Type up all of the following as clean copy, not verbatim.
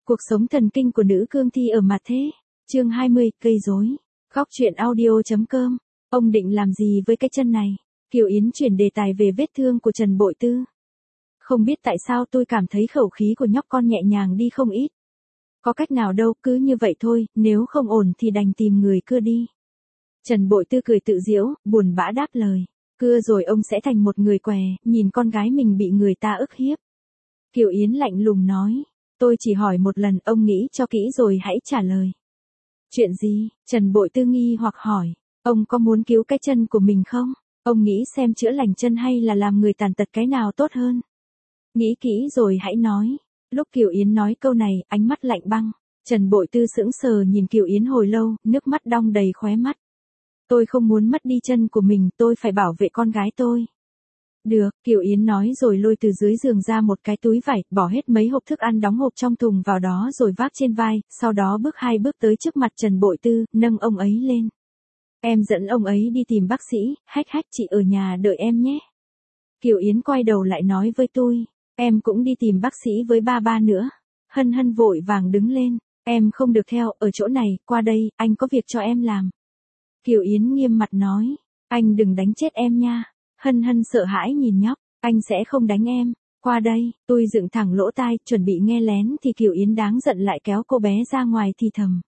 Cuộc sống thần kinh của nữ cương thi ở mặt thế. Chương 20, gây rối. Góc truyện audio.com. Ông định làm gì với cái chân này? Kiều Yến chuyển đề tài về vết thương của Trần Bội Tư. Không biết tại sao tôi cảm thấy khẩu khí của nhóc con nhẹ nhàng đi không ít. Có cách nào đâu, cứ như vậy thôi, nếu không ổn thì đành tìm người cưa đi. Trần Bội Tư cười tự giễu, buồn bã đáp lời. Cưa rồi ông sẽ thành một người què, nhìn con gái mình bị người ta ức hiếp. Kiều Yến lạnh lùng nói. Tôi chỉ hỏi một lần, ông nghĩ cho kỹ rồi hãy trả lời. Chuyện gì? Trần Bội Tư nghi hoặc hỏi. Ông có muốn cứu cái chân của mình không? Ông nghĩ xem chữa lành chân hay là làm người tàn tật cái nào tốt hơn? Nghĩ kỹ rồi hãy nói. Lúc Kiều Yến nói câu này, ánh mắt lạnh băng. Trần Bội Tư sững sờ nhìn Kiều Yến hồi lâu, nước mắt đong đầy khóe mắt. Tôi không muốn mất đi chân của mình, tôi phải bảo vệ con gái tôi. Được, Kiều Yến nói rồi lôi từ dưới giường ra một cái túi vải, bỏ hết mấy hộp thức ăn đóng hộp trong thùng vào đó rồi vác trên vai, sau đó bước 2 bước tới trước mặt Trần Bội Tư, nâng ông ấy lên. Em dẫn ông ấy đi tìm bác sĩ, hách chị ở nhà đợi em nhé. Kiều Yến quay đầu lại nói với tôi, em cũng đi tìm bác sĩ với ba nữa. Hân vội vàng đứng lên, em không được theo, ở chỗ này, qua đây, anh có việc cho em làm. Kiều Yến nghiêm mặt nói, anh đừng đánh chết em nha. Hân sợ hãi nhìn nhóc, anh sẽ không đánh em, qua đây, tôi dựng thẳng lỗ tai, chuẩn bị nghe lén thì Kiều Yến đáng giận lại kéo cô bé ra ngoài thì thầm.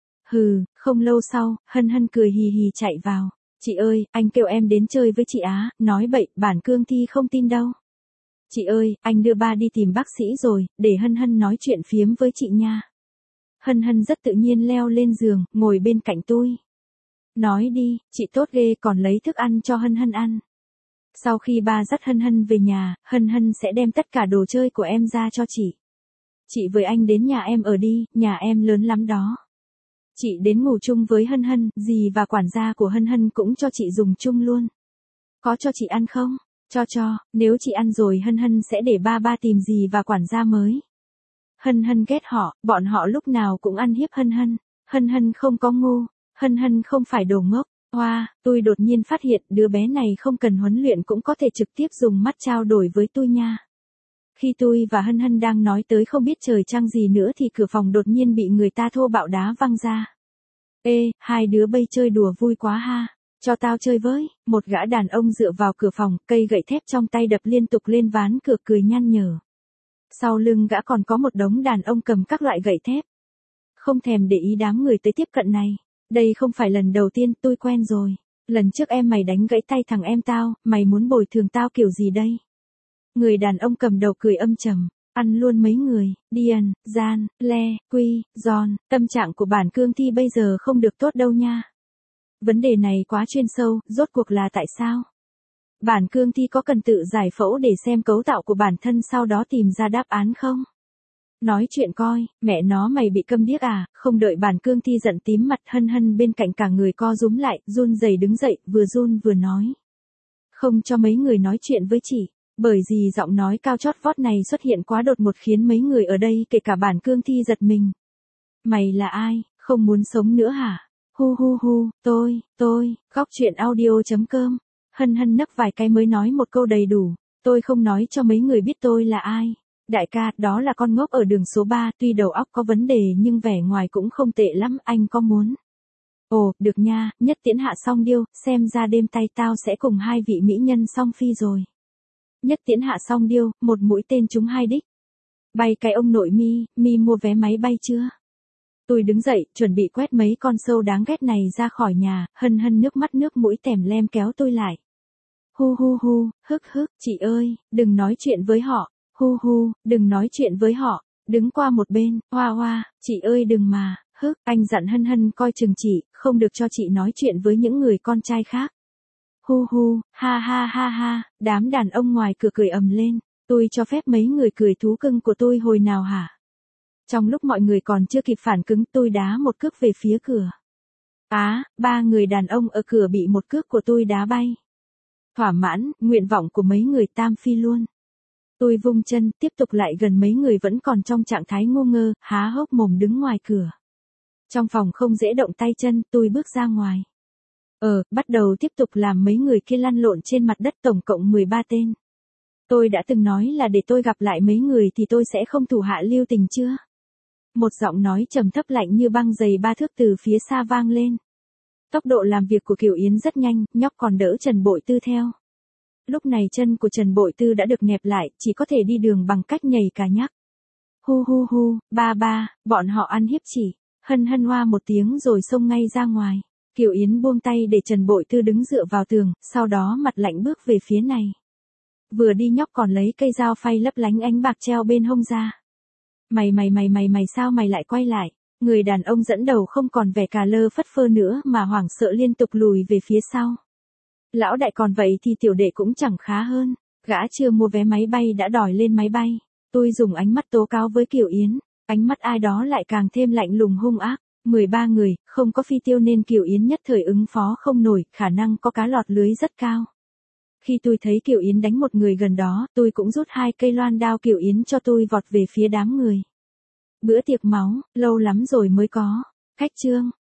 Hừ, không lâu sau, Hân cười hì hì chạy vào, chị ơi, anh kêu em đến chơi với chị Á, nói bậy, bản cương thi không tin đâu. Chị ơi, anh đưa ba đi tìm bác sĩ rồi, để Hân nói chuyện phiếm với chị nha. Hân rất tự nhiên leo lên giường, ngồi bên cạnh tôi. Nói đi, chị tốt ghê còn lấy thức ăn cho Hân ăn. Sau khi ba dắt Hân về nhà, Hân sẽ đem tất cả đồ chơi của em ra cho chị. Chị với anh đến nhà em ở đi, nhà em lớn lắm đó. Chị đến ngủ chung với Hân, dì và quản gia của Hân cũng cho chị dùng chung luôn. Có cho chị ăn không? Cho, nếu chị ăn rồi Hân sẽ để ba tìm dì và quản gia mới. Hân ghét họ, bọn họ lúc nào cũng ăn hiếp Hân. Hân không có ngu, Hân không phải đồ ngốc. Hoa, tôi đột nhiên phát hiện đứa bé này không cần huấn luyện cũng có thể trực tiếp dùng mắt trao đổi với tôi nha. Khi tôi và Hân đang nói tới không biết trời trăng gì nữa thì cửa phòng đột nhiên bị người ta thô bạo đá văng ra. Ê, hai đứa bây chơi đùa vui quá ha, cho tao chơi với. Một gã đàn ông dựa vào cửa phòng, cây gậy thép trong tay đập liên tục lên ván cửa cười nhăn nhở. Sau lưng gã còn có một đống đàn ông cầm các loại gậy thép. Không thèm để ý đám người tới tiếp cận này. Đây không phải lần đầu tiên, tôi quen rồi. Lần trước mày đánh gãy tay thằng em tao, mày muốn bồi thường tao kiểu gì đây? Người đàn ông cầm đầu cười âm trầm, ăn luôn mấy người, Điền, Gian, Le, Quy, Giòn, tâm trạng của bản cương thi bây giờ không được tốt đâu nha. Vấn đề này quá chuyên sâu, rốt cuộc là tại sao? Bản cương thi có cần tự giải phẫu để xem cấu tạo của bản thân sau đó tìm ra đáp án không? Nói chuyện coi, mẹ nó mày bị câm điếc à, không đợi bản cương thi giận tím mặt Hân bên cạnh cả người co rúm lại, run rẩy đứng dậy, vừa run vừa nói. Không cho mấy người nói chuyện với chị, bởi vì giọng nói cao chót vót này xuất hiện quá đột ngột khiến mấy người ở đây kể cả bản cương thi giật mình. Mày là ai, không muốn sống nữa hả? Hu, tôi, góc truyện audio.com. Hân nấc vài cái mới nói một câu đầy đủ, tôi không nói cho mấy người biết tôi là ai. Đại ca, đó là con ngốc ở đường số 3, tuy đầu óc có vấn đề nhưng vẻ ngoài cũng không tệ lắm, anh có muốn? Ồ, được nha, nhất tiễn hạ song điêu, xem ra đêm tay tao sẽ cùng hai vị mỹ nhân song phi rồi. Nhất tiễn hạ song điêu, một mũi tên trúng 2 đích. Bay cái ông nội mi mua vé máy bay chưa? Tôi đứng dậy, chuẩn bị quét mấy con sâu đáng ghét này ra khỏi nhà, Hân nước mắt nước mũi tèm lem kéo tôi lại. Hu, hức, chị ơi, đừng nói chuyện với họ. Hu, đừng nói chuyện với họ, đứng qua một bên, hoa, chị ơi đừng mà, anh dặn Hân coi chừng chị, không được cho chị nói chuyện với những người con trai khác. Hu, ha, đám đàn ông ngoài cửa cười ầm lên, tôi cho phép mấy người cười thú cưng của tôi hồi nào hả? Trong lúc mọi người còn chưa kịp phản ứng tôi đá một cước về phía cửa. 3 người đàn ông ở cửa bị một cước của tôi đá bay. Thỏa mãn, nguyện vọng của mấy người tam phi luôn. Tôi vung chân, tiếp tục lại gần mấy người vẫn còn trong trạng thái ngu ngơ, há hốc mồm đứng ngoài cửa. Trong phòng không dễ động tay chân, tôi bước ra ngoài. Bắt đầu tiếp tục làm mấy người kia lăn lộn trên mặt đất tổng cộng 13 tên. Tôi đã từng nói là để tôi gặp lại mấy người thì tôi sẽ không thủ hạ lưu tình chưa? Một giọng nói trầm thấp lạnh như băng dày 3 thước từ phía xa vang lên. Tốc độ làm việc của Kiều Yến rất nhanh, nhóc còn đỡ Trần Bội Tư theo. Lúc này chân của Trần Bội Tư đã được nẹp lại, chỉ có thể đi đường bằng cách nhảy cả nhắc. Hu hu hu, ba, bọn họ ăn hiếp chỉ. Hân hân hoa một tiếng rồi xông ngay ra ngoài. Kiều Yến buông tay để Trần Bội Tư đứng dựa vào tường, sau đó mặt lạnh bước về phía này. Vừa đi nhóc còn lấy cây dao phay lấp lánh ánh bạc treo bên hông ra. Mày sao mày lại quay lại? Người đàn ông dẫn đầu không còn vẻ cà lơ phất phơ nữa mà hoảng sợ liên tục lùi về phía sau. Lão đại còn vậy thì tiểu đệ cũng chẳng khá hơn. Gã chưa mua vé máy bay đã đòi lên máy bay. Tôi dùng ánh mắt tố cáo với Kiều Yến. Ánh mắt ai đó lại càng thêm lạnh lùng hung ác. 13 người, không có phi tiêu nên Kiều Yến nhất thời ứng phó không nổi, khả năng có cá lọt lưới rất cao. Khi tôi thấy Kiều Yến đánh một người gần đó, tôi cũng rút 2 cây loan đao Kiều Yến cho tôi vọt về phía đám người. Bữa tiệc máu, lâu lắm rồi mới có. Khách trương,